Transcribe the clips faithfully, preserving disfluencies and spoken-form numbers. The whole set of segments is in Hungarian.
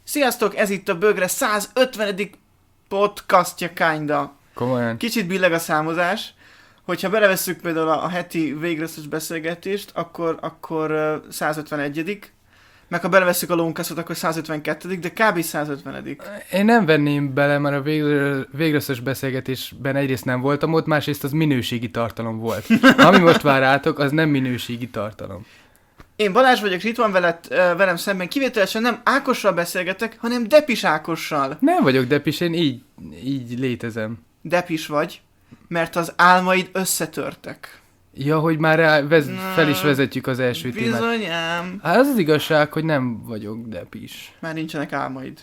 Sziasztok, ez itt a Bögre százötvenedik podcastja kinda. Komolyan. Kicsit billeg a számozás. Hogyha belevesszük például a, a heti végresztes beszélgetést, akkor, akkor uh, százötvenegyedik Meg ha belevesszük a Lónkaszot, akkor százötvenkettedik de kb. százötvenedik Én nem venném bele, mert a végre, végresztes beszélgetésben egyrészt nem voltam ott, másrészt az minőségi tartalom volt. Ami most vár rátok, az nem minőségi tartalom. Én Balázs vagyok, itt van veled, uh, velem szemben kivételesen nem Ákossal beszélgetek, hanem Depis Ákossal. Nem vagyok Depis, én így, így létezem. Depis vagy, mert az álmaid összetörtek. Ja, hogy már rá, vez, fel is vezetjük az első témát. Bizonyám. Hát az az igazság, hogy nem vagyok Depis. Már nincsenek álmaid.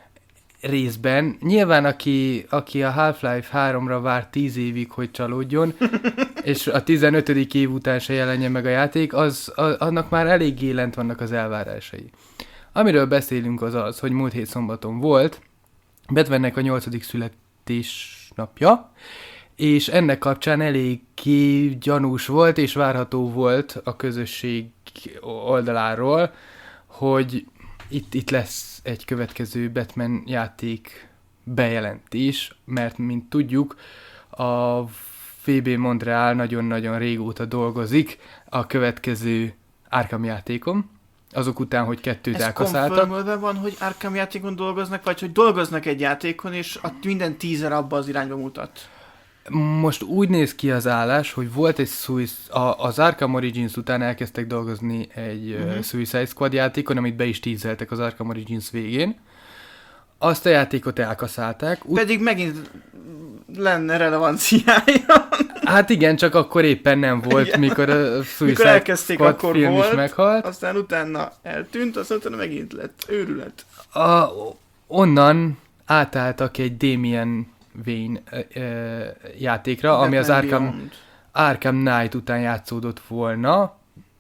Részben. Nyilván aki, aki a Half-Life háromra vár tíz évig, hogy csalódjon, és a tizenötödik év után se jelenje meg a játék, az, az, annak már eléggé lent vannak az elvárásai. Amiről beszélünk az az, hogy múlt hét szombaton volt Batmannek a nyolcadik születésnapja, és ennek kapcsán eléggé gyanús volt, és várható volt a közösség oldaláról, hogy itt, itt lesz egy következő Batman játék bejelentés, mert mint tudjuk, a vé bé Montreal nagyon-nagyon régóta dolgozik a következő Arkham játékon, azok után, hogy kettőt elkaszáltak. Ez confirmolva van, hogy Arkham játékon dolgoznak, vagy hogy dolgoznak egy játékon, és a minden teaser abba az irányba mutat? Most úgy néz ki az állás, hogy volt egy Suicide, a, az Arkham Origins után elkezdtek dolgozni egy uh-huh. Suicide Squad játékon, amit be is tízeltek az Arkham Origins végén. Azt a játékot elkaszálták. Ut- Pedig megint lenne relevanciája. Hát igen, csak akkor éppen nem volt, igen. mikor a Suicide mikor elkezdték, Squad akkor film volt, is meghalt. Aztán utána eltűnt, aztán utána megint lett őrület. A, onnan átálltak egy Damian Wayne ö, ö, játékra, Batman ami az Arkham, Arkham Knight után játszódott volna,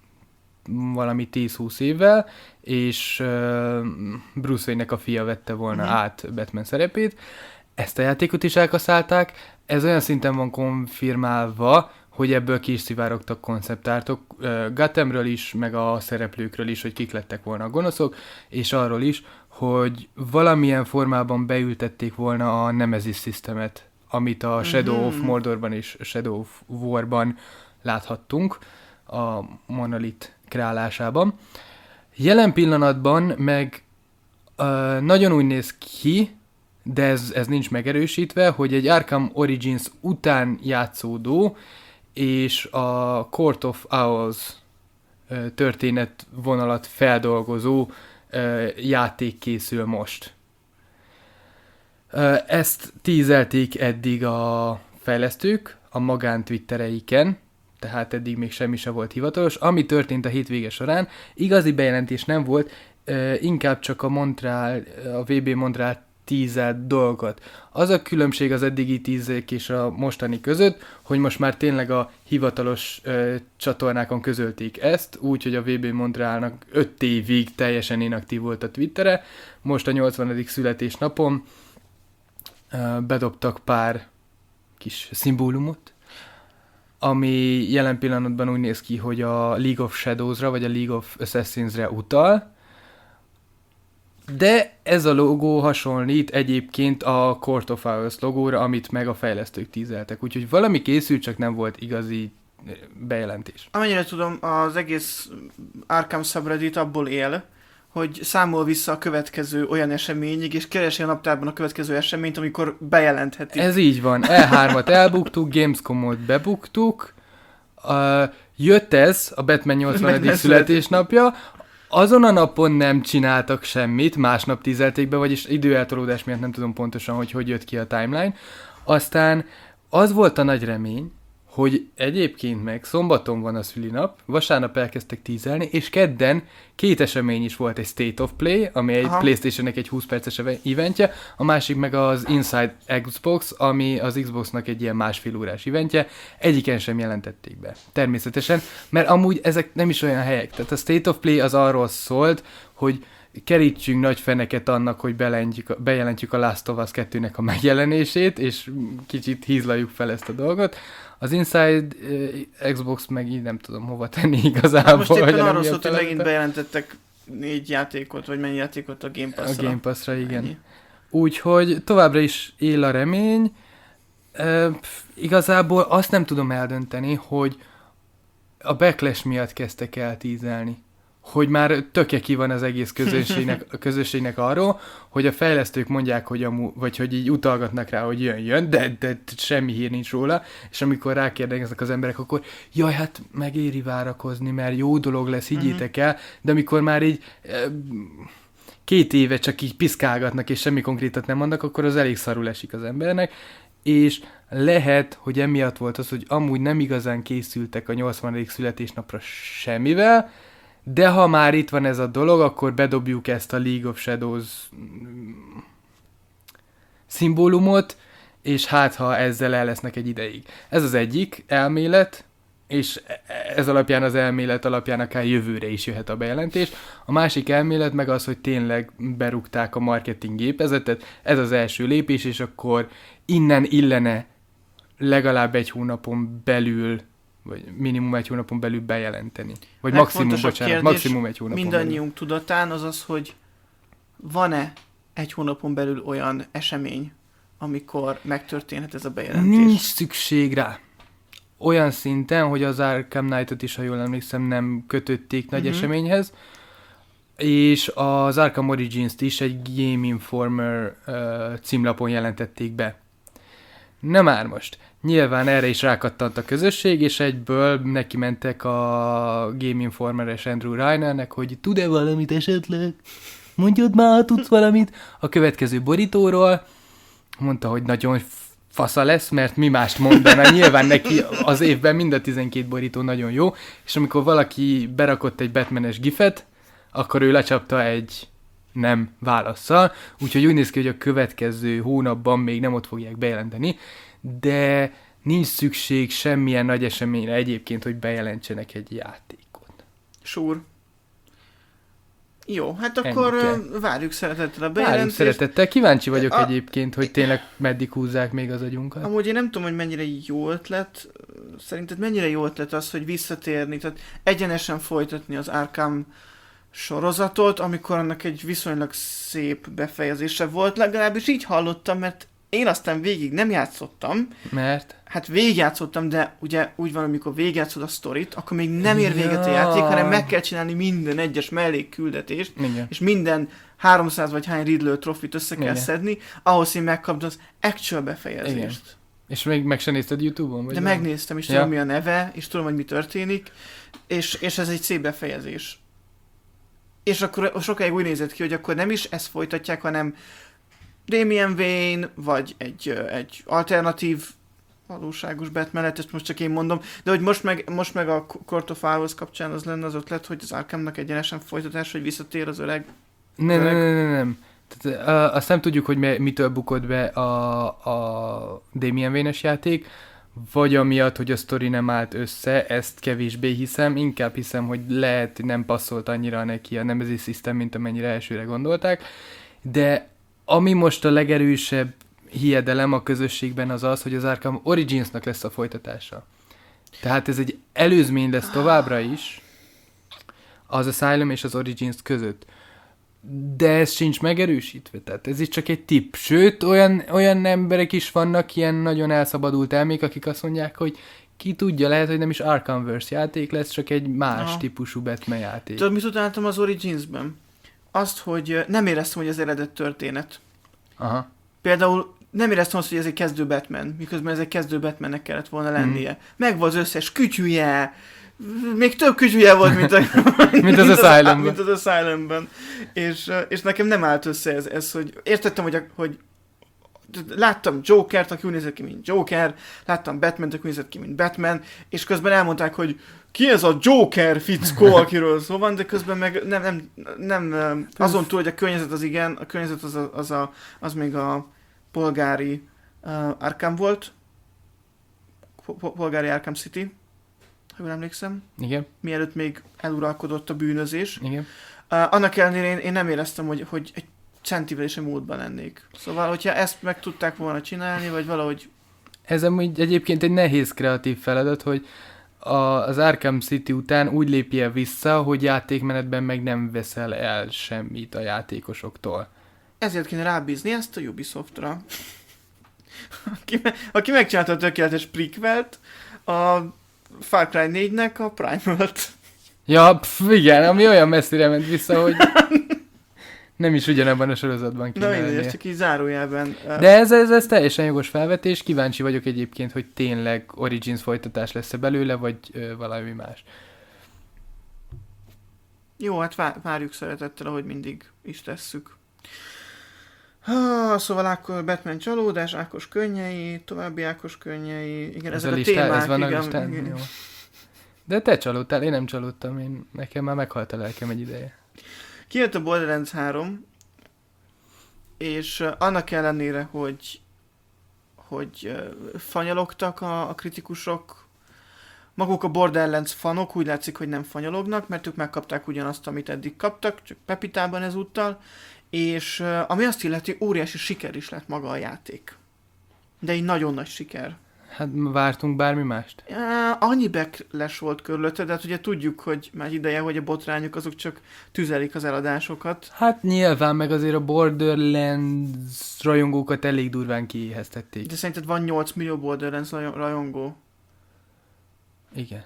valami tíz-húsz évvel, és ö, Bruce Wayne-nek a fia vette volna uh-huh. át Batman szerepét. Ezt a játékot is elkaszálták, ez olyan szinten van konfirmálva, hogy ebből ki is szivárogtak konceptártok uh, Gothamről is, meg a szereplőkről is, hogy kik lettek volna a gonoszok, és arról is, hogy valamilyen formában beültették volna a Nemesis Systemet, amit a Shadow mm-hmm. of Mordorban és Shadow of Warban láthattunk a Monolith kreálásában. Jelen pillanatban meg uh, nagyon úgy néz ki, de ez, ez nincs megerősítve, hogy egy Arkham Origins után játszódó és a Court of Owls uh, történetvonalat feldolgozó játék készül most. Ezt tízelték eddig a fejlesztők a magán twittereiken, tehát eddig még semmi se volt hivatalos. Ami történt a hétvége során, igazi bejelentés nem volt, inkább csak a Montreal, a vé bé Montreal tízelt dolgot. Az a különbség az eddigi tízek és a mostani között, hogy most már tényleg a hivatalos ö, csatornákon közölték ezt, úgyhogy a vé bé Montrealnak öt évig teljesen inaktív volt a Twittere, most a nyolcvanadik születésnapon ö, bedobtak pár kis szimbólumot, ami jelen pillanatban úgy néz ki, hogy a League of Shadows-ra vagy a League of Assassins-re utal, de ez a logó hasonlít egyébként a Court of Owls logóra, amit meg a fejlesztők tízeltek. Úgyhogy valami készült, csak nem volt igazi bejelentés. Amennyire tudom, az egész Arkham subreddit abból él, hogy számol vissza a következő olyan eseményig, és keresi a naptárban a következő eseményt, amikor bejelenthetik. Ez így van. E hármat elbuktuk, Gamescomot bebuktuk, uh, jött ez, a Batman nyolcvanadik születésnapja, azon a napon nem csináltak semmit, másnap tízelték be, vagyis időeltolódás miatt nem tudom pontosan, hogy hogy jött ki a timeline. Aztán az volt a nagy remény, hogy egyébként meg szombaton van a szülinap, vasárnap elkezdtek tízelni, és kedden két esemény is volt, egy State of Play, ami egy Aha. PlayStation-nek egy húsz perces eventje, a másik meg az Inside Xbox, ami az Xboxnak egy ilyen másfél órás eventje, egyiken sem jelentették be. Természetesen, mert amúgy ezek nem is olyan helyek. Tehát a State of Play az arról szólt, hogy kerítsünk nagy feneket annak, hogy bejelentjük, bejelentjük a Last of Us kettőnek a megjelenését, és kicsit hízlaljuk fel ezt a dolgot. Az Inside uh, Xbox meg így nem tudom hova tenni igazából. Most éppen arról szólt, hogy megint bejelentettek négy játékot, vagy mennyi játékot a Game Pass-ra. A Game Pass-ra, igen. Ennyi. Úgyhogy továbbra is él a remény. E, pff, igazából azt nem tudom eldönteni, hogy a backlash miatt kezdtek el tízelni. Hogy már töke ki van az egész közönségnek, a közönségnek arról, hogy a fejlesztők mondják, hogy amú, vagy hogy így utalgatnak rá, hogy jön, jön, de, de semmi hír nincs róla, és amikor rákérdeznek az emberek, akkor jaj, hát megéri várakozni, mert jó dolog lesz, higgyétek el, de amikor már így két éve csak így piszkálgatnak, és semmi konkrétat nem mondnak, akkor az elég szarul esik az embernek, és lehet, hogy emiatt volt az, hogy amúgy nem igazán készültek a nyolcvanadik születésnapra semmivel, de ha már itt van ez a dolog, akkor bedobjuk ezt a League of Shadows szimbólumot, és hát ha ezzel el lesznek egy ideig. Ez az egyik elmélet, és ez alapján az elmélet alapján akár jövőre is jöhet a bejelentés. A másik elmélet meg az, hogy tényleg berúgták a marketing gépezetet, ez az első lépés, és akkor innen illene legalább egy hónapon belül, vagy minimum egy hónapon belül bejelenteni. Vagy maximum, bocsánat, maximum egy hónapon mindannyiunk belül. tudatán az az, hogy van-e egy hónapon belül olyan esemény, amikor megtörténhet ez a bejelentés? Nincs szükség rá. Olyan szinten, hogy az Arkham Knight-ot is, ha jól emlékszem, nem kötötték nagy uh-huh. eseményhez, és az Arkham Origins-t is egy Game Informer uh, címlapon jelentették be. Na már most. Nyilván erre is rákattant a közösség, és egyből neki mentek a Game Informer-es Andrew Reinernek, hogy tud-e valamit esetleg? Mondjad már, ha tudsz valamit a következő borítóról. Mondta, hogy nagyon fasza lesz, mert mi mást mondaná. Nyilván neki az évben mind a tizenkét borító nagyon jó, és amikor valaki berakott egy Batman-es gifet, akkor ő lecsapta egy nem válasszal, úgyhogy úgy néz ki, hogy a következő hónapban még nem ott fogják bejelenteni, de nincs szükség semmilyen nagy eseményre egyébként, hogy bejelentsenek egy játékot. Sure. Jó, hát akkor Ennyi várjuk szeretettel a bejelentést. Várjuk szeretettel. Kíváncsi vagyok a... egyébként, hogy tényleg meddig húzzák még az agyunkat. Amúgy én nem tudom, hogy mennyire jó ötlet. Szerinted mennyire jó ötlet az, hogy visszatérni, tehát egyenesen folytatni az Arkham sorozatot, amikor annak egy viszonylag szép befejezése volt, legalábbis így hallottam, mert én aztán végig nem játszottam. Mert? Hát végigjátszottam, de ugye úgy van, amikor végigjátszod a sztorit, akkor még nem ér véget a játék, hanem meg kell csinálni minden egyes mellékküldetést, Igen. és minden háromszáz vagy hány Riddler trofit össze kell Igen. szedni, ahhoz, hogy megkapd az actual befejezést. Igen. És még meg sem nézted YouTube-on? Vagy de nem? megnéztem, és ja. tudom, mi a neve, és tudom, hogy mi történik, és, és ez egy szép befejezés. És akkor sokáig úgy nézett ki, hogy akkor nem is ezt folytatják, hanem Damian Wayne, vagy egy, egy alternatív valóságos Batman, ezt most csak én mondom, de hogy most meg, most meg a Court of Owls kapcsán az lenne az ötlet, hogy az Arkhamnak egyenesen folytatás, hogy visszatér az öreg. Nem, nem, nem, nem, nem. Tehát, uh, azt nem tudjuk, hogy mitől bukott be a, a Damian Wayne-es játék, vagy amiatt, hogy a sztori nem állt össze, ezt kevésbé hiszem, inkább hiszem, hogy lehet nem passzolt annyira neki a Nemesis System, mint amennyire elsőre gondolták, de ami most a legerősebb hiedelem a közösségben az az, hogy az Arkham Origins-nak lesz a folytatása. Tehát ez egy előzmény lesz továbbra is az Asylum és az Origins között. De ez sincs megerősítve, tehát ez is csak egy tipp. Sőt, olyan, olyan emberek is vannak, ilyen nagyon elszabadult elmék, akik azt mondják, hogy ki tudja, lehet, hogy nem is Arkhamverse játék lesz, csak egy más Aha. típusú Batman játék. Tudod, mit utáltam az Origins-ben? Azt, hogy nem éreztem, hogy az eredet történet. Aha. Például nem éreztem azt, hogy ez egy kezdő Batman, miközben ez egy kezdő Batmannek kellett volna lennie. Mm. Megvan az összes kütyüje, még több kütyüje volt, mint, a, mint, mint az, az Asylumban. Mint az Asylumban. És, és nekem nem állt össze ez, ez hogy értettem, hogy, hogy láttam Jokert, aki úgy nézett ki, mint Joker, láttam Batmant, aki úgy nézett ki, mint Batman, és közben elmondták, hogy ki ez a Joker fickó, akiről szó van, de közben meg nem, nem, nem azon túl, hogy a környezet az igen, a környezet az, a, az, a, az még a polgári uh, Arkham volt, polgári Arkham City, ha jól emlékszem. Igen. Mielőtt még eluralkodott a bűnözés. Igen. Uh, annak ellenére én, én nem éreztem, hogy, hogy egy centivel is a módban lennék. Szóval, hogyha ezt meg tudták volna csinálni, vagy valahogy... Ez amúgy egyébként egy nehéz kreatív feladat, hogy a, az Arkham City után úgy lépje vissza, hogy játékmenetben meg nem veszel el semmit a játékosoktól. Ezért kéne rábízni ezt a Ubisoftra. aki, me- aki megcsinálta a tökéletes prequelt, a Far Cry négynek a Primal-t. Ja, pff, igen, ami olyan messzire ment vissza, hogy nem is ugyanabban a sorozatban kéne Na mindegy, lennie. ez csak így zárójelben. De ez, ez, ez teljesen jogos felvetés, kíváncsi vagyok egyébként, hogy tényleg Origins folytatás lesz-e belőle, vagy ö, valami más. Jó, hát vá- várjuk szeretettel, ahogy mindig is tesszük. Ha, szóval akkor Batman csalódás, Ákos könnyei, további Ákos könnyei, igen, Ez ezek a, a, listá, témák, ez van a igen, listán? igen. Jó. De te csalódtál, én nem csalódtam, én, nekem már meghalt a lelkem egy ideje. Kijött a Borderlands három, és uh, annak ellenére, hogy, hogy uh, fanyalogtak a, a kritikusok, maguk a Borderlands fanok úgy látszik, hogy nem fanyalognak, mert ők megkapták ugyanazt, amit eddig kaptak, csak Pepitában ezúttal, és uh, ami azt illeti, óriási siker is lett maga a játék. De egy nagyon nagy siker. Hát vártunk bármi mást? Uh, annyi backlash volt körülötte, de hát ugye tudjuk, hogy már ideje, hogy a botrányok azok csak tüzelik az eladásokat. Hát nyilván, meg azért a Borderlands rajongókat elég durván kiéheztették. De szerinted van nyolc millió Borderlands rajongó? Igen.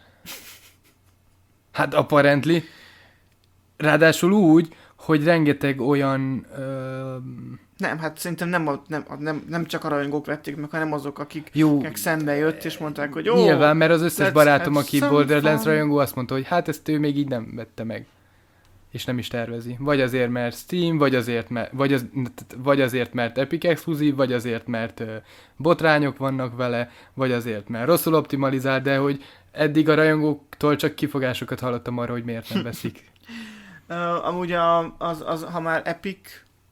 Hát apparently. Ráadásul úgy, hogy rengeteg olyan... Ö... Nem, hát szerintem nem, a, nem, a, nem, nem csak a rajongók vették meg, hanem azok, akik Jó, szembe jött, és mondták, hogy jó. nyilván, mert az összes let's barátom, have aki some Borderlands fun. rajongó, azt mondta, hogy hát ezt ő még így nem vette meg. És nem is tervezi. Vagy azért, mert Steam, vagy azért, mert, vagy az, vagy azért, mert Epic exkluzív, vagy azért, mert uh, botrányok vannak vele, vagy azért, mert rosszul optimalizál, de hogy eddig a rajongóktól csak kifogásokat hallottam arra, hogy miért nem veszik. Uh, amúgy a, az, az, ha már Epic,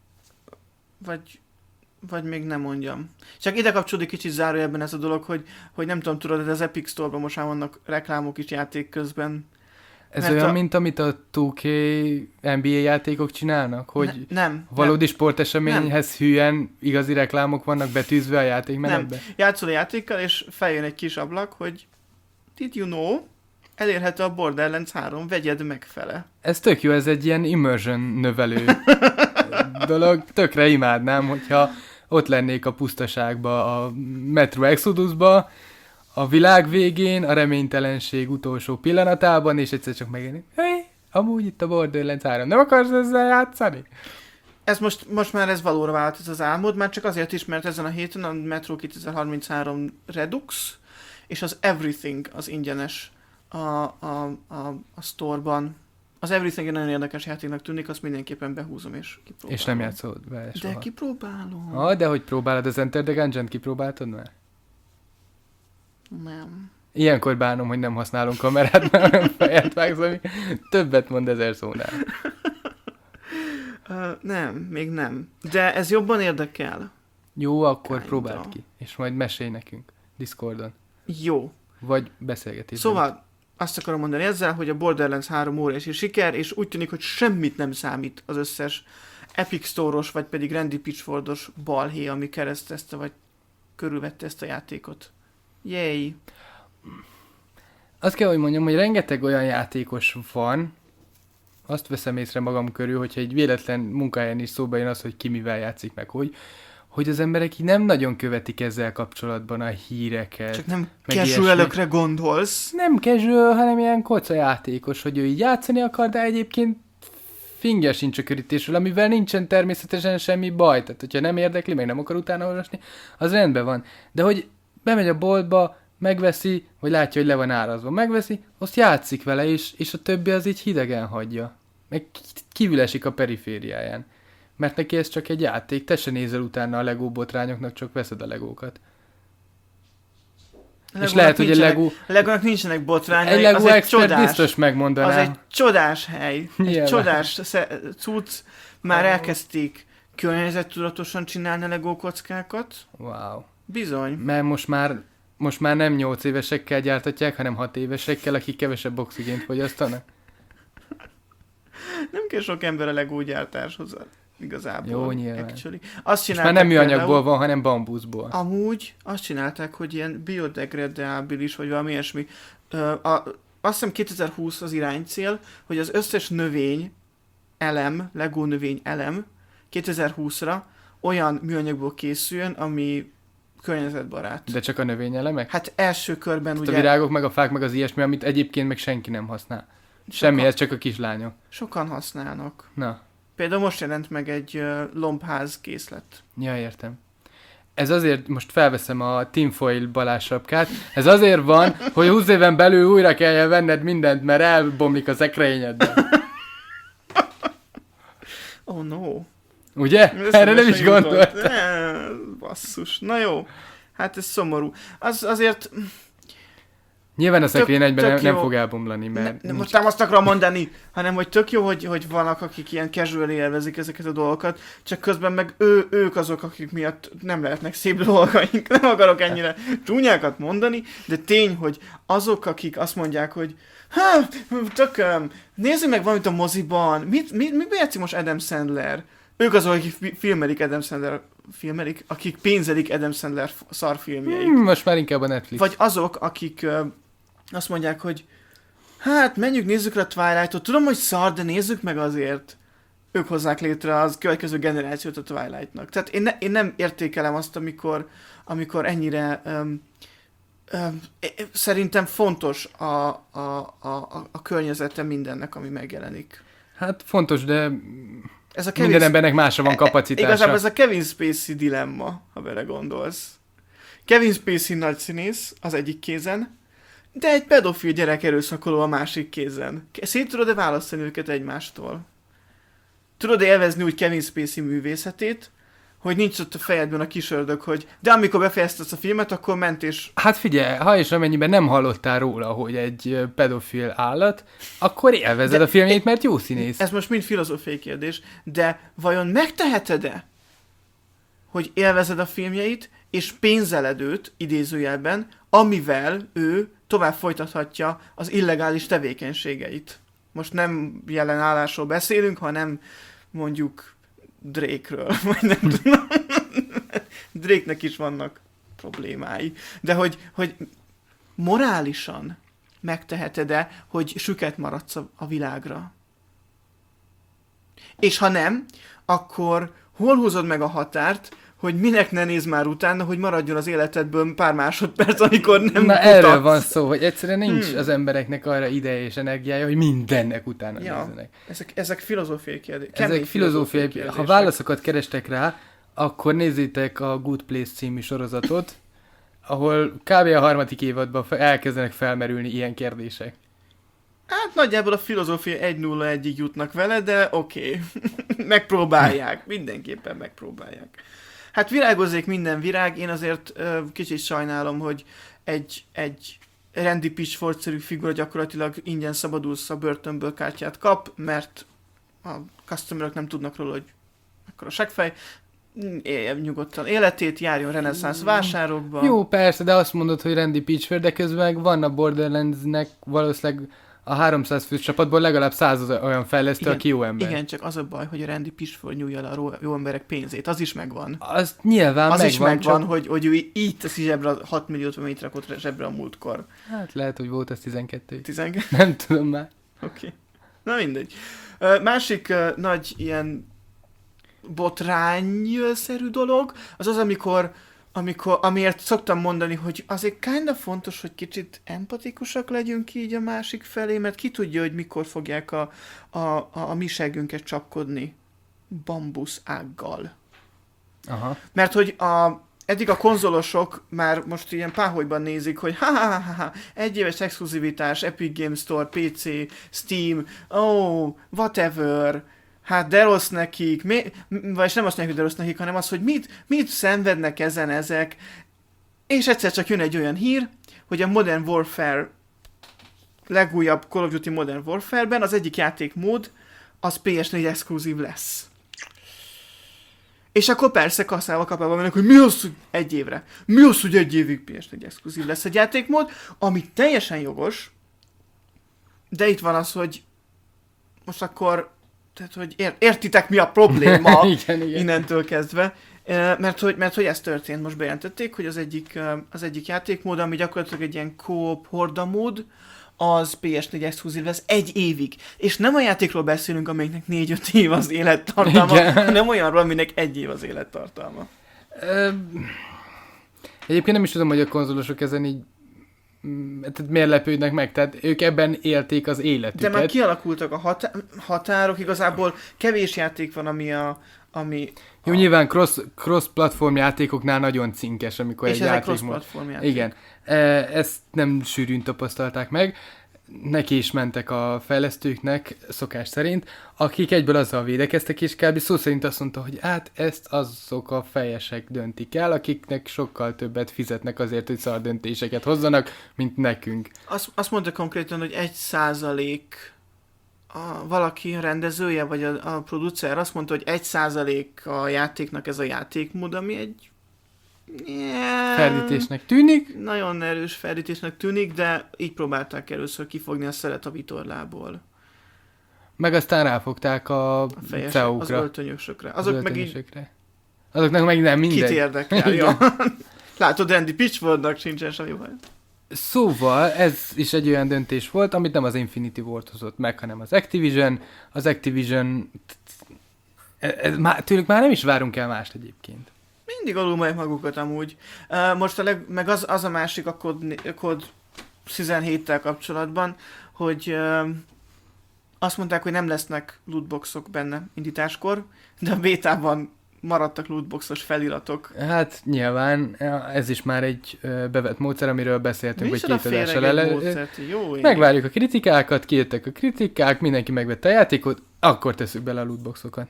vagy, vagy még nem mondjam. Csak ide kapcsolódik kicsit zárójelben ez a dolog, hogy, hogy nem tudom, tudod, de az Epic Store-ban most már vannak reklámok is játék közben. Ez Mert olyan, a- mint amit a two K en bé á játékok csinálnak, hogy Ne, nem. valódi nem. sporteseményhez hűen igazi reklámok vannak betűzve a játékmenetbe? Játszol a játékkal, és feljön egy kis ablak, hogy did you know? Elérhető a Borderlands három, vegyed megfele. Ez tök jó, ez egy ilyen immersion növelő dolog. Tökre imádnám, hogyha ott lennék a pusztaságba, a Metro Exodusba, a világ végén, a reménytelenség utolsó pillanatában, és egyszer csak megjelenik, hey, amúgy itt a Borderlands három, nem akarsz ezzel játszani? Ez most, most már ez valóra vált ez az álmod, már csak azért is, mert ezen a héten a Metro kétezer-harminchárom Redux, és az Everything az ingyenes a, a, a, a store-ban. Az Everything egy nagyon érdekes játéknak tűnik, azt mindenképpen behúzom és kipróbálom. És nem játszol vele soha. De kipróbálom. Ah, de hogy próbálod az Enter the Gungeon-t, kipróbáltad már? Nem. Ilyenkor bánom, hogy nem használunk kamerát, mert nem fejet vágsz, ami többet mond ezer szónál. Uh, nem, még nem. De ez jobban érdekel. Jó, akkor Kinda. próbáld ki, és majd mesélj nekünk Discordon, Jó. vagy beszélgetésben. Szóval azt akarom mondani ezzel, hogy a Borderlands három óriási siker, és úgy tűnik, hogy semmit nem számít az összes Epic Store-os, vagy pedig Randy Pitchfordos balhé, ami keresztezte, vagy körülvette ezt a játékot. Yay! Azt kell, hogy mondjam, hogy rengeteg olyan játékos van, azt veszem észre magam körül, hogyha egy véletlen munkahelyen is szóba jön az, hogy ki mivel játszik meg, hogy, hogy az emberek így nem nagyon követik ezzel kapcsolatban a híreket. Csak nem meg casual-ökre gondolsz. Nem casual, hanem ilyen koca játékos, hogy ő így játszani akar, de egyébként fingja sincs a körítésről, amivel nincsen természetesen semmi baj. Tehát, hogyha nem érdekli, meg nem akar utána olvasni, az rendben van. De hogy bemegy a boltba, megveszi, vagy látja, hogy le van árazva, megveszi, azt játszik vele, és, és a többi az így hidegen hagyja. Meg kívül esik a perifériáján. Mert neki ez csak egy játék, te se nézel utána a Lego botrányoknak, csak veszed a Legókat. És lehet, hogy a Lego... Legónak nincsenek botrányai, Egy Lego az egy expert csodás, biztos megmondaná. az egy csodás hely, egy Nyilván. csodás sze- cucc. Már elkezdték környezettudatosan csinálni a Lego kockákat. Wow. Bizony. Mert most már, most már nem nyolc évesekkel gyártatják, hanem hat évesekkel, akik kevesebb oxigént fogyasztanak. Nem kell sok ember a Lego gyártáshoz. igazából. Jó, nyilván. Actually. Azt és már nem műanyagból például, van, hanem bambuszból. Amúgy azt csinálták, hogy ilyen biodegradábilis, vagy valami ilyesmi. Ö, a, azt hiszem kétezer-húsz az iránycél, hogy az összes növény elem, Lego növény elem kétezer-húszra olyan műanyagból készüljön, ami környezetbarát. De csak a növényelemek? Hát első körben tehát ugye... a virágok, meg a fák, meg az ilyesmi, amit egyébként meg senki nem használ. Semmihez, csak a kislányok. Sokan használnak. Na. Például most jelent meg egy uh, lombház készlet. Ja, értem. Ez azért, most felveszem a tinfoil Balázs sapkát, ez azért van, hogy húsz éven belül újra kelljen venned mindent, mert elbomlik a szekrényed. Oh no. Ugye? Ez erre nem is gondoltam. Basszus. Na jó. Hát ez szomorú. Az azért... Nyilván a szekrény egyben nem, nem fog elbomlani, mert... Ne, most nem azt akarom mondani, hanem hogy tök jó, hogy, hogy vannak, akik ilyen casual élvezik ezeket a dolgokat, csak közben meg ő, ők azok, akik miatt nem lehetnek szép dolgaink. Nem akarok ennyire csúnyákat mondani, de tény, hogy azok, akik azt mondják, hogy hát, tököm, nézzük meg valamit a moziban, mit, mit, mit játszik most Adam Sandler? Ők azok, akik filmelik Adam Sandler filmelik, akik pénzelik Adam Sandler szarfilmjeik. Hmm, most már inkább a Netflix. Vagy azok, akik uh, azt mondják, hogy hát menjünk, nézzük le a Twilight-ot, tudom, hogy szar, de nézzük meg azért. Ők hozzák létre az következő generációt a Twilight-nak. Tehát én, ne, én nem értékelem azt, amikor, amikor ennyire um, um, szerintem fontos a, a, a, a környezete mindennek, ami megjelenik. Hát fontos, de ez a Kevin minden embernek másra van kapacitása. Igazából ez a Kevin Spacey dilemma, ha bele gondolsz. Kevin Spacey nagy színész az egyik kézen, de egy pedofil gyerek erőszakoló a másik kézen. Szét tudod-e választani őket egymástól? Tudod élvezni úgy Kevin Spacey művészetét, hogy nincs ott a fejedben a kis ördög, hogy de amikor befejezted a filmet, akkor ment és... Hát figyelj, ha és amennyiben nem hallottál róla, hogy egy pedofil állat, akkor élvezed de a filmjét, mert jó színész. Ez most mind filozófiai kérdés, de vajon megteheted-e, hogy élvezed a filmjeit, és pénzeled őt, idézőjelben, amivel ő tovább folytathatja az illegális tevékenységeit. Most nem jelen állásról beszélünk, hanem mondjuk Drake-ről, vagy nem tudom. Drake-nek is vannak problémái. De hogy, hogy morálisan megteheted-e, hogy süket maradsz a, a világra? És ha nem, akkor hol húzod meg a határt, hogy minek ne nézz már utána, hogy maradjon az életedből pár másodperc, amikor nem Na kutatsz. Erről van szó, hogy egyszerűen nincs hmm. az embereknek arra ideje és energiája, hogy mindennek utána ja, nézzenek. Ezek, ezek filozófiai kérdések. Ezek filozófiai kérdések. Ha válaszokat kerestek rá, akkor nézzétek a Good Place című sorozatot, ahol kb. A harmadik évadban elkezdenek felmerülni ilyen kérdések. Hát nagyjából a filozófia egy nulla egyig jutnak vele, de oké. Okay. Megpróbálják. Mindenképpen megpróbálják. Hát virágozzék minden virág. Én azért ö, kicsit sajnálom, hogy egy, egy Randy Pitchford-szerű figura gyakorlatilag ingyen szabadulsz a börtönből kártyát kap, mert a customerok nem tudnak róla, hogy akkor a seggfej. Éljen nyugodtan életét, járjon reneszánsz vásárokba. Jó, persze, de azt mondod, hogy Randy Pitchford, de közben van a Borderlandsnek valószínűleg a háromszáz fős csapatból legalább száz olyan fejlesztő, igen, aki jó ember. Igen, csak az a baj, hogy a Randy Pitchford nyújja le a jó emberek pénzét. Az is megvan. Az nyilván az megvan. Az is megvan, csak... hogy, hogy ő így teszi zsebre a hat milliót, vagy mit rakott zsebre a múltkor. Hát lehet, hogy volt az tizenkettő. tizenkettő? Nem tudom már. Oké. Okay. Na mindegy. Uh, másik uh, nagy ilyen botrányszerű dolog, az az, amikor amikor, amiért szoktam mondani, hogy azért kinda fontos, hogy kicsit empatikusak legyünk így a másik felé, mert ki tudja, hogy mikor fogják a, a, a, a mi seggünket csapkodni bambusz ággal. Aha. Mert hogy a, eddig a konzolosok már most ilyen páholyban nézik, hogy ha ha ha ha egy éves exkluzivitás, Epic Games Store, pé cé, Steam, oh, whatever. Hát de rossz nekik, mi, vagyis nem azt nekik, de rossz nekik, hanem az, hogy mit, mit szenvednek ezen ezek. És egyszer csak jön egy olyan hír, hogy a Modern Warfare, legújabb Call of Duty Modern Warfare-ben az egyik játékmód az pé es négy exkluzív lesz. És akkor persze kasszával kapában mennek, hogy mi az, hogy egy évre. Mi az, hogy egy évig pé es négy exkluzív lesz egy játékmód, ami teljesen jogos, de itt van az, hogy most akkor tehát, hogy ér, értitek, mi a probléma igen, igen. innentől kezdve. Mert hogy, mert hogy ez történt, most bejelentették, hogy az egyik, az egyik játékmód, ami gyakorlatilag egy ilyen co-op hordamód, az pé es négy exkluzív lesz egy évig. És nem a játékról beszélünk, amelyiknek négy-öt év az élettartalma, igen. hanem olyanról, aminek egy év az élettartalma. Ö, egyébként nem is tudom, hogy a konzolosok ezen így tehát miért lepődnek meg, tehát ők ebben élték az életüket. De már kialakultak a hatá- határok, igazából kevés játék van, ami a... Ami Jó, a... nyilván cross, cross-platform játékoknál nagyon cinkes, amikor és egy játék... játék... És cross-platform játék. Igen. Ezt nem sűrűn tapasztalták meg. Neki is mentek a fejlesztőknek, szokás szerint, akik egyből azzal védekeztek, és kb. Szó szerint azt mondta, hogy hát ezt azok a fejesek döntik el, akiknek sokkal többet fizetnek azért, hogy szar döntéseket hozzanak, mint nekünk. Azt, azt mondta konkrétan, hogy egy százalék a, valaki a rendezője, vagy a, a producer azt mondta, hogy egy százalék a játéknak ez a játékmód, ami egy yeah, ferdítésnek tűnik. Nagyon erős ferdítésnek tűnik, de így próbálták először kifogni a szelet a vitorlából. Meg aztán ráfogták a, a fejes, cé e ó-kra. az öltönyösökre. Azok az meg így... Azoknak meg nem mindegy. Kit érdekel, jó. Látod, Randy Pitchfordnak sincsen semmi baj. Szóval ez is egy olyan döntés volt, amit nem az Infinity Ward hozott meg, hanem az Activision. Az Activision... Ez, már, tőlük már nem is várunk el mást egyébként. Mindig alulmolják magukat amúgy. Uh, most a leg, meg az, az a másik a kod, kod tizenhéttel kapcsolatban, hogy uh, azt mondták, hogy nem lesznek lootboxok benne indításkor, de a bétában maradtak lootboxos feliratok. Hát nyilván ez is már egy uh, bevett módszer, amiről beszéltünk, hogy két adással ele... Megvárjuk a kritikákat, kijöttek a kritikák, mindenki megvette a játékot, akkor tesszük bele a lootboxokat.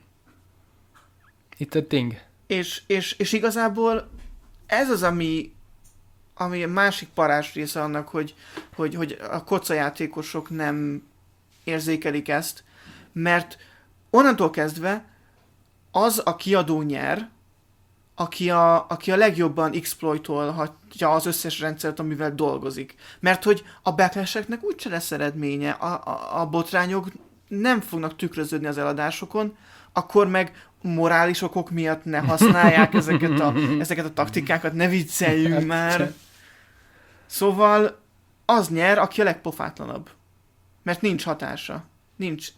Itt a ting. És, és, és igazából ez az, ami, ami a másik parás része annak, hogy, hogy, hogy a kocajátékosok nem érzékelik ezt, mert onnantól kezdve az a kiadó nyer, aki a, aki a legjobban exploitolhatja az összes rendszert, amivel dolgozik. Mert hogy a backlash-eknek úgyse lesz eredménye, a, a, a botrányok nem fognak tükröződni az eladásokon, akkor meg morális okok miatt ne használják ezeket a, ezeket a taktikákat, ne vicceljünk már. Szóval az nyer, aki a legpofátlanabb. Mert nincs hatása. Nincs.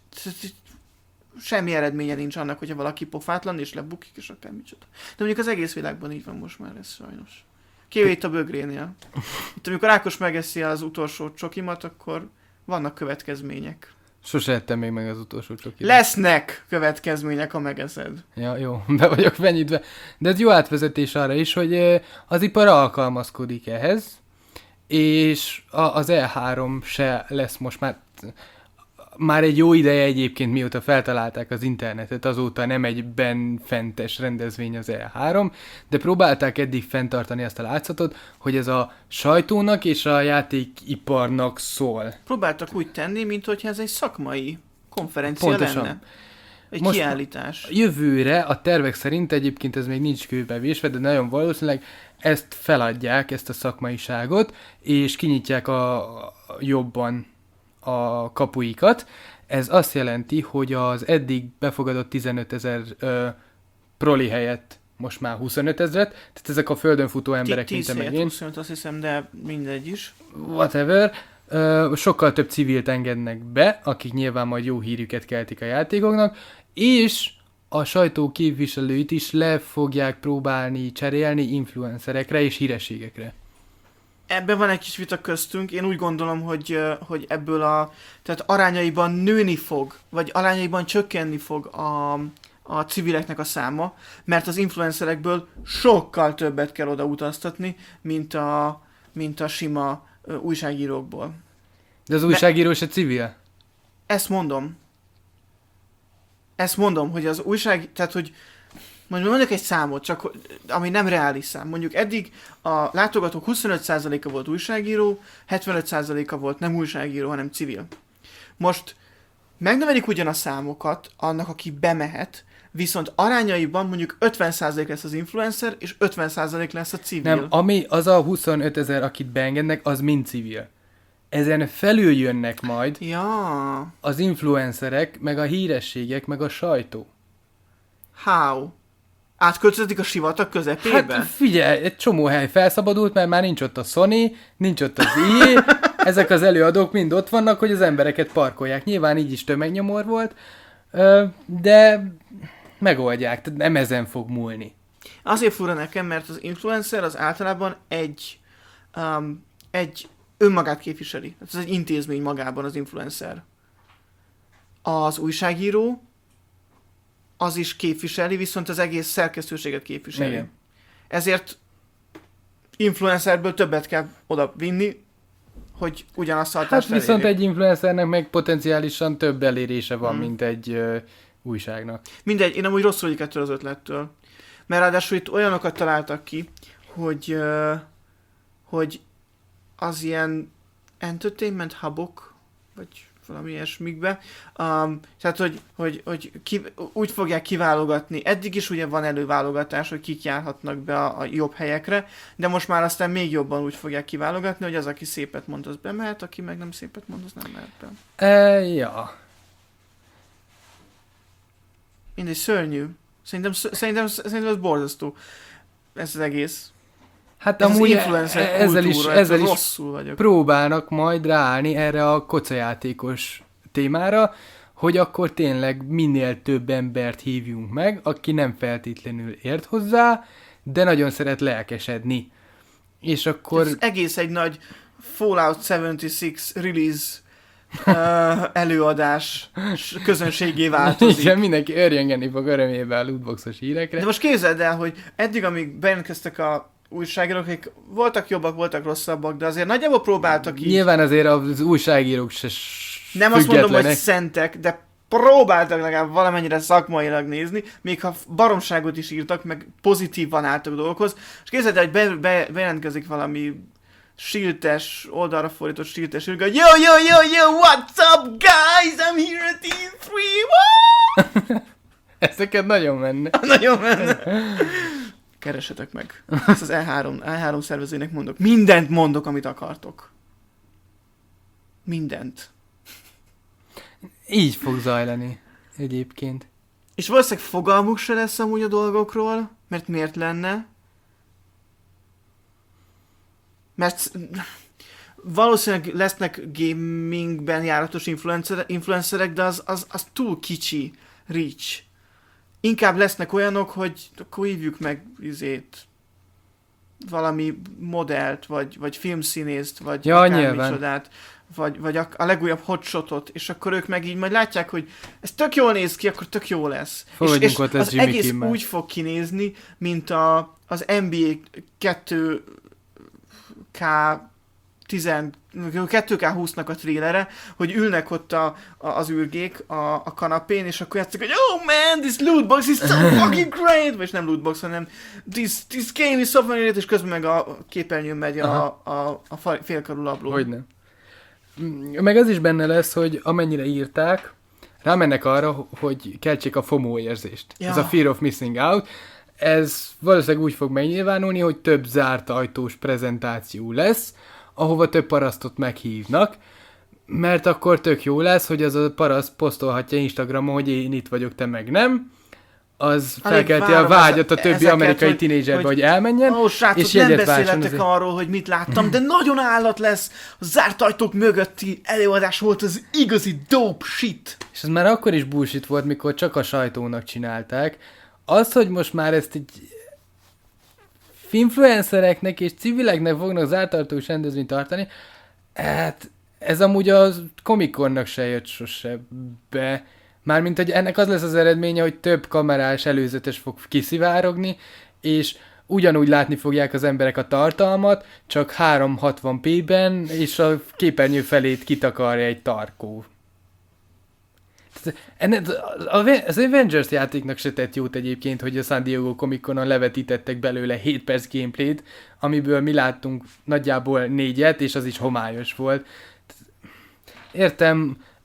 Semmi eredménye nincs annak, hogyha valaki pofátlan és lebukik, és akár micsoda. De mondjuk az egész világban így van most már ez sajnos. Kivéve itt a bögrénél. Itt amikor Ákos megeszi az utolsó csokimat, akkor vannak következmények. Sose ettem még meg az utolsó csokit. Lesznek következmények, ha megeszed. Ja, jó, be vagyok fenyítve. De ez jó átvezetés arra is, hogy az ipar alkalmazkodik ehhez, és az E három se lesz most már... Már egy jó ideje egyébként, mióta feltalálták az internetet, azóta nem egy benfentes rendezvény az E három, de próbálták eddig fenntartani azt a látszatot, hogy ez a sajtónak és a játékiparnak szól. Próbáltak úgy tenni, mintha ez egy szakmai konferencia Pontosan. lenne. Egy most kiállítás. Jövőre a tervek szerint, egyébként ez még nincs kőbe vésve, de nagyon valószínűleg ezt feladják, ezt a szakmaiságot, és kinyitják a, a jobban a kapuikat. Ez azt jelenti, hogy az eddig befogadott tizenötezer uh, proli helyett most már huszonötezret, tehát ezek a földön futó emberek, mint te meg én. huszonöt, azt hiszem, de mindegy is. Whatever. Uh, sokkal több civilt engednek be, akik nyilván majd jó hírüket keltik a játékoknak, és a sajtó képviselőit is le fogják próbálni cserélni influencerekre és hírességekre. Ebben van egy kis vita köztünk. Én úgy gondolom, hogy, hogy ebből a... Tehát arányaiban nőni fog, vagy arányaiban csökkenni fog a, a civileknek a száma, mert az influencerekből sokkal többet kell oda utaztatni, mint a, mint a sima uh, újságírókból. De az újságíró De... se civil? Ezt mondom. Ezt mondom, hogy az újság... Tehát, hogy mondjuk mondjuk egy számot, csak ami nem reális szám. Mondjuk eddig a látogatók huszonöt százaléka volt újságíró, hetvenöt százaléka volt nem újságíró, hanem civil. Most megnövelik ugyan a számokat annak, aki bemehet, viszont arányaiban mondjuk ötven százalék lesz az influencer, és ötven százalék lesz a civil. Nem, ami az a huszonötezer, akit beengednek, az mind civil. ezen felül jönnek majd ja. az influencerek, meg a hírességek, meg a sajtó. How? Átköltözik a sivatag közepébe? Hát figyelj, egy csomó hely felszabadult, mert már nincs ott a Sony, nincs ott az i á, ezek az előadók mind ott vannak, hogy az embereket parkolják. Nyilván így is tömegnyomor volt, de megoldják, tehát nem ezen fog múlni. Azért fura nekem, mert az influencer az általában egy, um, egy önmagát képviseli. Ez egy intézmény magában az influencer. Az újságíró az is képviseli, viszont az egész szerkesztőséget képviseli. Igen. Ezért influencerből többet kell oda vinni, hogy ugyanazt a hatást Hát viszont elérjék. egy influencernek meg potenciálisan több elérése van, Hmm. mint egy ö, újságnak. Mindegy, én amúgy rosszul vagyok ettől az ötlettől. Mert ráadásul itt olyanokat találtak ki, hogy, uh, hogy az ilyen entertainment hubok, vagy valami ilyesmikbe, um, tehát hogy, hogy, hogy ki, úgy fogják kiválogatni. Eddig is ugye van előválogatás, hogy kik járhatnak be a, a jobb helyekre, de most már aztán még jobban úgy fogják kiválogatni, hogy az, aki szépet mond, az bemehet, aki meg nem szépet mond, az nem mehet be. E, ja. Mindegy, szörnyű. Szerintem, szerintem, szerintem ez borzasztó. Ez az egész. Hát Ez az amúgy influencer e- ezzel is, kultúra, ezzel ettől is rosszul vagyok. próbálnak majd ráállni erre a kocajátékos témára, hogy akkor tényleg minél több embert hívjunk meg, aki nem feltétlenül ért hozzá, de nagyon szeret lelkesedni. És akkor... Ez egész egy nagy Fallout hetvenhat release uh, előadás közönségé változik. Igen, mindenki örjöngeni fog örömével a lootboxos hírekre. De most képzeld el, hogy eddig, amíg bejelentkeztek a újságírók, akik voltak jobbak, voltak rosszabbak, de azért nagyjából próbáltak így. Nyilván azért az újságírók se Nem azt mondom, hogy függetlenek. szentek, de próbáltak legalább valamennyire szakmailag nézni, még ha baromságot is írtak, meg pozitívan álltak dolgokhoz. És képzeld el, hogy be, be, bejelentkezik valami siltes, oldalra fordított siltes írga, hogy yo, yo, yo, yo, what's up, guys? I'm here at E három! Ezeket nagyon menne. Nagyon menne. Keresetek meg. Ezt az E három, E három szervezőnek mondok. Mindent mondok, amit akartok. Mindent. Így fog zajlani egyébként. És valószínűleg fogalmuk se lesz amúgy a dolgokról, mert miért lenne? Mert valószínűleg lesznek gamingben járatos influencer, influencerek, de az, az, az túl kicsi reach. Inkább lesznek olyanok, hogy akkor hívjuk meg izét, valami modellt, vagy, vagy filmszínészt, vagy Ja, akármicsodát, vagy, vagy a, a legújabb hotshotot, és akkor ők meg így majd látják, hogy ez tök jól néz ki, akkor tök jó lesz. Fogadjunk, és és ott lesz az Jimmy egész Kimmel. úgy fog kinézni, mint a, az en bé á kettő ká kettő ká húsznak a trélere, hogy ülnek ott a, a, az űrgék a, a kanapén, és akkor játszik, hogy oh man, this lootbox is so fucking great! Vagy nem lootbox, hanem this, this game is so fucking great, és közben meg a képernyőn megy a, a, a fa- félkarú labló. Hogyne. Meg az is benne lesz, hogy amennyire írták, rámennek arra, hogy keltsék a FOMO érzést. Ja. Ez a Fear of Missing Out. Ez valószínűleg úgy fog megnyilvánulni, hogy több zárt ajtós prezentáció lesz, ahova több parasztot meghívnak, mert akkor tök jó lesz, hogy az a paraszt posztolhatja Instagramon, hogy én itt vagyok, te meg nem. Az Alig felkelti a várom vágyat a eze- többi ezeket, amerikai hogy- tinédzserbe, hogy, hogy- hogy elmenjen, Ó, srácok, és nem jegyet vásárolni beszéletek azért. arról, hogy mit láttam, de nagyon állat lesz. A zárt ajtók mögötti előadás volt az igazi dope shit. És ez már akkor is bullshit volt, mikor csak a sajtónak csinálták. Az, hogy most már ezt így influencereknek és civileknek fognak zártartós rendezvényt tartani, hát ez amúgy a Comic-Connak se jött sose be. Mármint, hogy ennek az lesz az eredménye, hogy több kamerás előzetes fog kiszivárogni, és ugyanúgy látni fogják az emberek a tartalmat, csak háromszázhatvan pé-ben, és a képernyő felét kitakarja egy tarkó. Az Avengers játéknak se tett jót egyébként, hogy a San Diego Comic-Conon levetítettek belőle hét perc gameplayt, amiből mi láttunk nagyjából négyet, és az is homályos volt. Értem,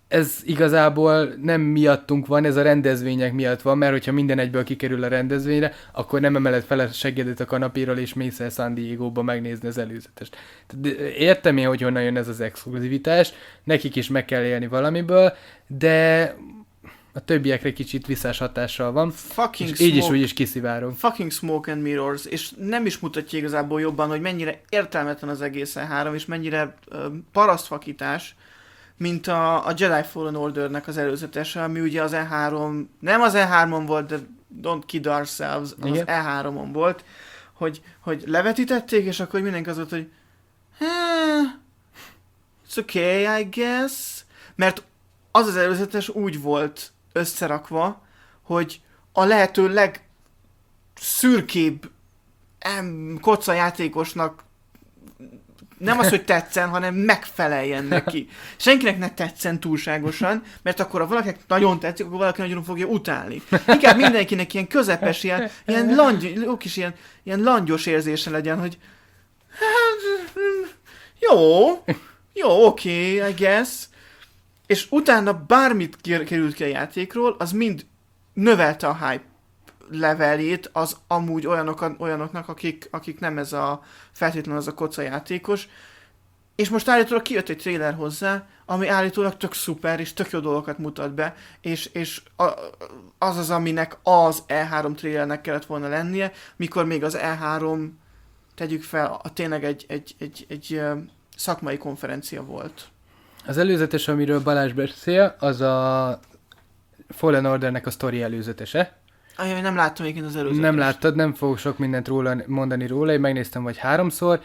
ez igazából nem miattunk van, ez a rendezvények miatt van, mert hogyha minden egyből kikerül a rendezvényre, akkor nem emeled fel a seggedet a kanapéról, és mész el San Diego-ba megnézni az előzetest. Értem én, hogy honnan jön ez az exkluzivitás, nekik is meg kell élni valamiből, de a többiekre kicsit visszás hatással van, Fucking és így smoke, is úgy is kiszivárog. Fucking Smoke and Mirrors, és nem is mutatja igazából jobban, hogy mennyire értelmetlen az egész E három, és mennyire uh, parasztfakítás, mint a, a Jedi Fallen Ordernek az előzetese, ami ugye az E három, nem az E hármon volt, de don't kid ourselves, az, az E hármon volt, hogy, hogy levetítették, és akkor mindenki az volt, hogy eh, it's okay, I guess, mert az az előzetes úgy volt összerakva, hogy a lehető legszürkébb em, koca játékosnak nem az, hogy tetszen, hanem megfeleljen neki. Senkinek ne tetszen túlságosan, mert akkor ha valakinek nagyon tetszik, akkor valaki nagyon fogja utálni. Inkább mindenkinek ilyen közepes, ilyen, ilyen, langy, jó kis ilyen, ilyen langyos érzése legyen, hogy hát, jó, jó, oké, okay, I guess. És utána bármit került ki a játékról, az mind növelte a hype levelét az amúgy olyanok, olyanoknak, akik, akik nem ez a feltétlenül az a koca játékos. És most állítólag kijött egy trailer hozzá, ami állítólag tök szuper, és tök jó dolgokat mutat be, és, és a, az az, aminek az E három trailernek kellett volna lennie, mikor még az E három, tegyük fel, a, tényleg egy, egy, egy, egy, egy szakmai konferencia volt. Az előzetes, amiről Balázs beszél, az a Fallen Ordernek a sztori előzetese. Ajaj, nem láttam egyébként az előzetest. Nem láttad, nem fogok sok mindent róla mondani róla, én megnéztem vagy háromszor.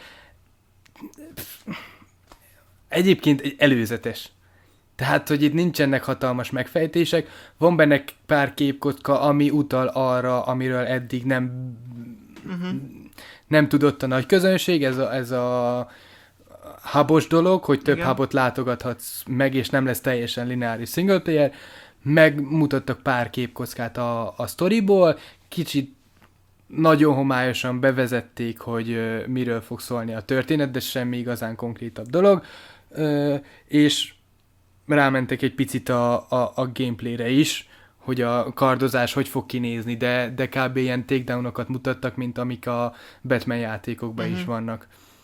Egyébként egy előzetes. Tehát, hogy itt nincsenek hatalmas megfejtések, van benne pár képkocka, ami utal arra, amiről eddig nem, uh-huh. nem tudott a nagy közönség, ez a, ez a hubos dolog, hogy több Igen. hubot látogathatsz meg, és nem lesz teljesen lineáris single player. Megmutattak pár képkockát a, a sztoriból, kicsit nagyon homályosan bevezették, hogy uh, miről fog szólni a történet, de semmi igazán konkrétabb dolog, uh, és rámentek egy picit a, a, a gameplayre is, hogy a kardozás hogy fog kinézni, de, de kb. Ilyen takedownokat mutattak, mint amik a Batman játékokban uh-huh. is vannak.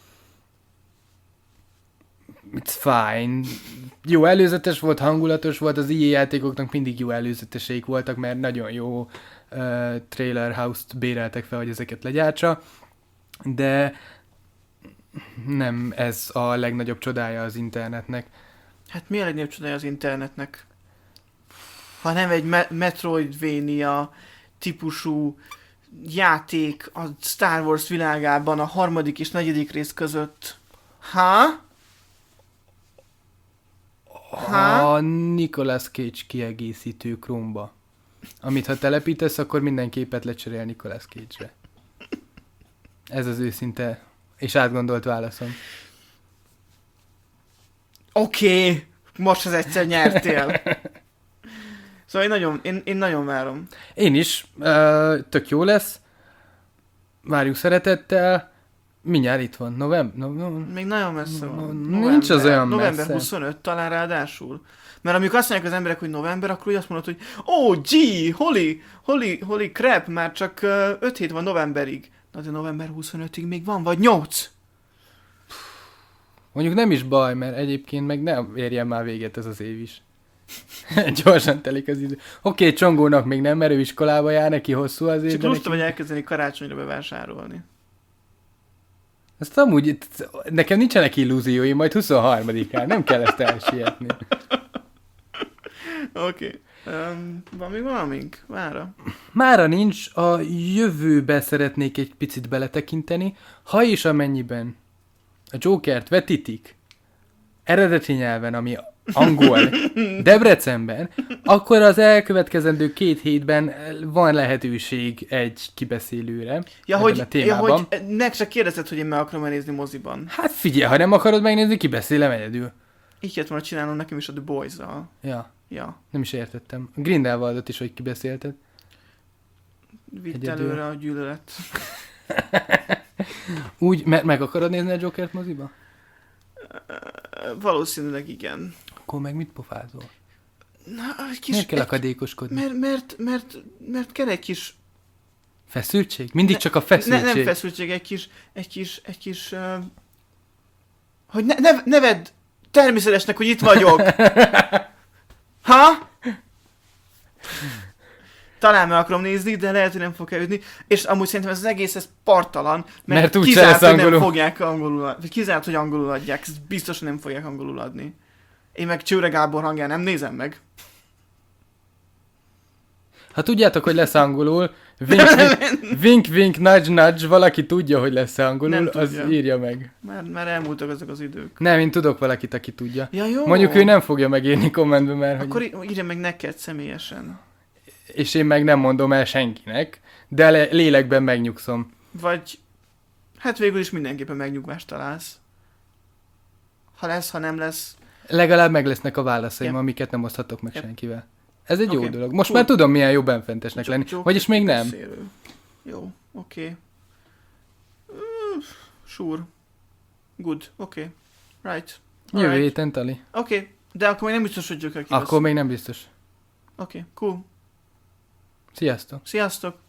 It's fine. Jó előzetes volt, hangulatos volt, az i á játékoknak mindig jó előzeteseik voltak, mert nagyon jó uh, trailer house-t béreltek fel, hogy ezeket legyártsa, de nem ez a legnagyobb csodája az internetnek. Hát mi a legnagyobb csodája az internetnek? Ha nem egy me- Metroidvania típusú játék a Star Wars világában a harmadik és negyedik rész között. Ha? Ha? A Nicolas Cage kiegészítő Chrome-ba. Amit ha telepítesz, akkor minden képet lecserél Nicolas Cage-re. Ez az őszinte és átgondolt válaszom. Oké, okay. Most az egyszer nyertél. Szóval én nagyon, én, én nagyon várom. Én is. Uh, tök jó lesz. Várjuk szeretettel. Mindjárt itt van. November? No, no, Még nagyon messze van. November, nincs az olyan november messze. huszonöt talán ráadásul. Mert amikor azt mondják az emberek, hogy november, akkor úgy azt mondod, hogy oh, gee, holy, holy, holy crap, már csak uh, öt hét van novemberig. Na de november huszonötödig még van, vagy nyolc. Mondjuk nem is baj, mert egyébként meg nem érjen már véget ez az év is. Gyorsan telik az idő. Oké, okay, Csongónak még nem, mert ő iskolába jár, neki hosszú az év. Csak lusta vagy elkezdeni karácsonyra bevásárolni. Azt amúgy, nekem nincsenek illúziói, majd huszonharmadikán, nem kell ezt elsietni. Oké. Okay. Um, van még valamink? Mára? Mára nincs, a jövőbe szeretnék egy picit beletekinteni, ha és amennyiben a Jokert vetítik eredeti nyelven, ami angol, Debrecenben, akkor az elkövetkezendő két hétben van lehetőség egy kibeszélőre ja, hogy, a témában. Ja, hogy nek csak kérdezted, hogy én meg akarom nézni moziban. Hát figyelj, ha nem akarod megnézni, kibeszélem egyedül. Így kellett volna csinálnom nekem is a The Boys-zal. Ja. Ja. Nem is értettem. Grindelwaldot is, hogy kibeszélted. Vitt előre a gyűlölet. Úgy, mert meg akarod nézni a Jokert moziba? Valószínűleg igen. Akkor meg mit pofázol? Na, egy kis... Miért kell egy, akadékoskodni? mert, mert, mert, mert kell egy kis... Feszültség? Mindig ne, csak a feszültség. Ne, nem feszültség, egy kis... Egy kis... Egy kis uh, hogy ne, ne, ne vedd természetesnek, hogy itt vagyok. Ha? Talán meg akarom nézni, de lehet, hogy nem fog elütni. És amúgy szerintem ez az egész, ez partalan, mert, mert kizárt, hogy nem fogják angolul, vagy kizárt, hogy angolul adják. Ez biztos, hogy nem fogják angolul adni. Én meg Csőre Gábor hangján nem nézem meg. Ha tudjátok, hogy lesz angolul, wink, wink, wink, wink, nudge, nudge, valaki tudja, hogy lesz angolul, az írja meg. Már, már elmúltak azok az idők. Nem, én tudok valakit, aki tudja. Ja, jó. Mondjuk ő nem fogja megírni kommentbe, mert... Akkor hogy... írja meg neked személyesen. És én meg nem mondom el senkinek, de le- lélekben megnyugszom. Vagy, hát végül is mindenképpen megnyugvást találsz. Ha lesz, ha nem lesz. Legalább meg lesznek a válaszaim, Yep. amiket nem oszthatok meg yep. senkivel. Ez egy okay. jó dolog. Most cool. már tudom, milyen jó benfentesnek Csok, lenni. csok, Vagyis még nem. Beszélő. Jó, oké. Okay. Uh, sure. Good, oké. Okay. Right. Jövő right. héten, Tali. Oké, okay. De akkor még nem biztos, hogy gyökök. Akkor még nem biztos. Oké, okay. Cool. Sziasztok. Sziasztok.